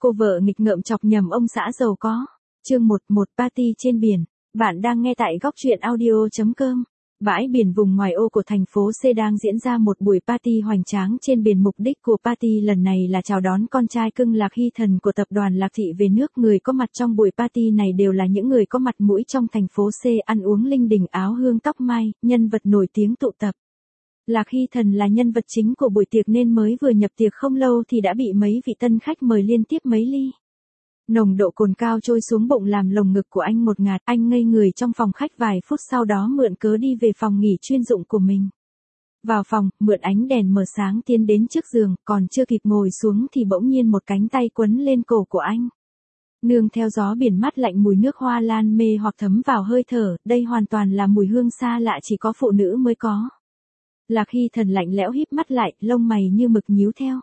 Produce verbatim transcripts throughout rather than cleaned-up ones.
Cô vợ nghịch ngợm chọc nhầm ông xã giàu có. Chương một, một party trên biển. Bạn đang nghe tại góc truyện audio chấm com. Bãi biển vùng ngoài ô của thành phố C đang diễn ra một buổi party hoành tráng trên biển. Mục đích của party lần này là chào đón con trai cưng Lạc Hy Thần của tập đoàn Lạc Thị về nước. Người có mặt trong buổi party này đều là những người có mặt mũi trong thành phố C, ăn uống linh đình, áo hương tóc mai, nhân vật nổi tiếng tụ tập. Lạc Hy Thần là nhân vật chính của buổi tiệc nên mới vừa nhập tiệc không lâu thì đã bị mấy vị tân khách mời liên tiếp mấy ly. Nồng độ cồn cao trôi xuống bụng làm lồng ngực của anh một ngạt, anh ngây người trong phòng khách vài phút sau đó mượn cớ đi về phòng nghỉ chuyên dụng của mình. Vào phòng, mượn ánh đèn mờ sáng tiến đến trước giường, còn chưa kịp ngồi xuống thì bỗng nhiên một cánh tay quấn lên cổ của anh. Nương theo gió biển mát lạnh, mùi nước hoa lan mê hoặc thấm vào hơi thở, đây hoàn toàn là mùi hương xa lạ chỉ có phụ nữ mới có. Lạc Hy Thần lạnh lẽo híp mắt lại, lông mày như mực nhíu theo.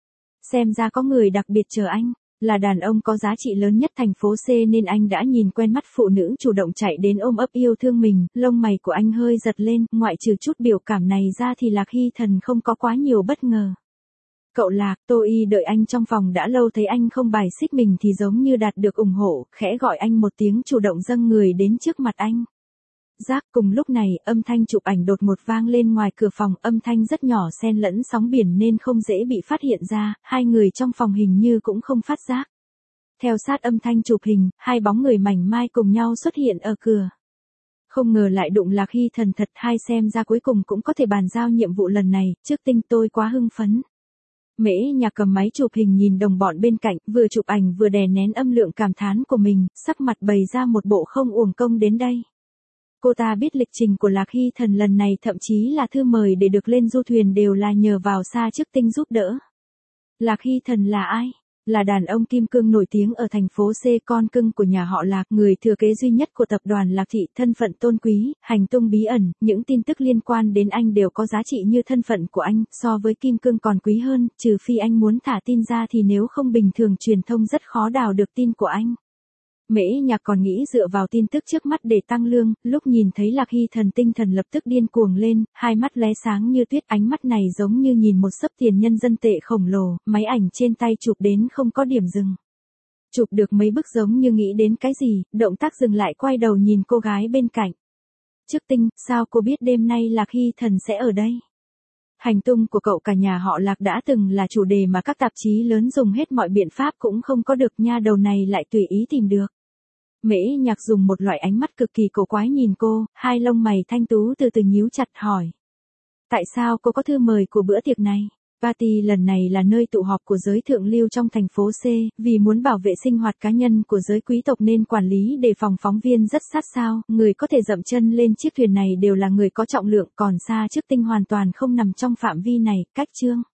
Xem ra có người đặc biệt chờ anh, là đàn ông có giá trị lớn nhất thành phố C nên anh đã nhìn quen mắt phụ nữ chủ động chạy đến ôm ấp yêu thương mình. Lông mày của anh hơi giật lên, ngoại trừ chút biểu cảm này ra thì Lạc Hy Thần không có quá nhiều bất ngờ. Cậu Lạc, Tô Y đợi anh trong phòng đã lâu, thấy anh không bài xích mình thì giống như đạt được ủng hộ, khẽ gọi anh một tiếng, chủ động dâng người đến trước mặt anh. Giác. Cùng lúc này, âm thanh chụp ảnh đột ngột vang lên ngoài cửa phòng, âm thanh rất nhỏ xen lẫn sóng biển nên không dễ bị phát hiện ra, hai người trong phòng hình như cũng không phát giác. Theo sát âm thanh chụp hình, hai bóng người mảnh mai cùng nhau xuất hiện ở cửa. Không ngờ lại đụng Lạc Hy Thần thật hay, xem ra cuối cùng cũng có thể bàn giao nhiệm vụ lần này, trước tinh tôi quá hưng phấn. Mễ Nhạc cầm máy chụp hình nhìn đồng bọn bên cạnh, vừa chụp ảnh vừa đè nén âm lượng cảm thán của mình, sắc mặt bày ra một bộ không uổng công đến đây. Cô ta biết lịch trình của Lạc Hy Thần lần này, thậm chí là thư mời để được lên du thuyền đều là nhờ vào Sa Chức Tinh giúp đỡ. Lạc Hy Thần là ai? Là đàn ông kim cương nổi tiếng ở thành phố C, con cưng của nhà họ Lạc, người thừa kế duy nhất của tập đoàn Lạc Thị, thân phận tôn quý, hành tung bí ẩn, những tin tức liên quan đến anh đều có giá trị như thân phận của anh, so với kim cương còn quý hơn, trừ phi anh muốn thả tin ra thì nếu không bình thường truyền thông rất khó đào được tin của anh. Mễ Nhạc còn nghĩ dựa vào tin tức trước mắt để tăng lương, lúc nhìn thấy Lạc Hy Thần tinh thần lập tức điên cuồng lên, hai mắt lóe sáng như tuyết, ánh mắt này giống như nhìn một xấp tiền nhân dân tệ khổng lồ, máy ảnh trên tay chụp đến không có điểm dừng. Chụp được mấy bức giống như nghĩ đến cái gì, động tác dừng lại, quay đầu nhìn cô gái bên cạnh. Chức Tinh, sao cô biết đêm nay Lạc Hy Thần sẽ ở đây? Hành tung của cậu cả nhà họ Lạc đã từng là chủ đề mà các tạp chí lớn dùng hết mọi biện pháp cũng không có được, nha đầu này lại tùy ý tìm được. Mễ Nhạc dùng một loại ánh mắt cực kỳ cổ quái nhìn cô, hai lông mày thanh tú từ từ nhíu chặt, hỏi. Tại sao cô có thư mời của bữa tiệc này? Party lần này là nơi tụ họp của giới thượng lưu trong thành phố C, vì muốn bảo vệ sinh hoạt cá nhân của giới quý tộc nên quản lý đề phòng phóng viên rất sát sao, người có thể dậm chân lên chiếc thuyền này đều là người có trọng lượng, còn Sa Chức Tinh hoàn toàn không nằm trong phạm vi này, cách chương.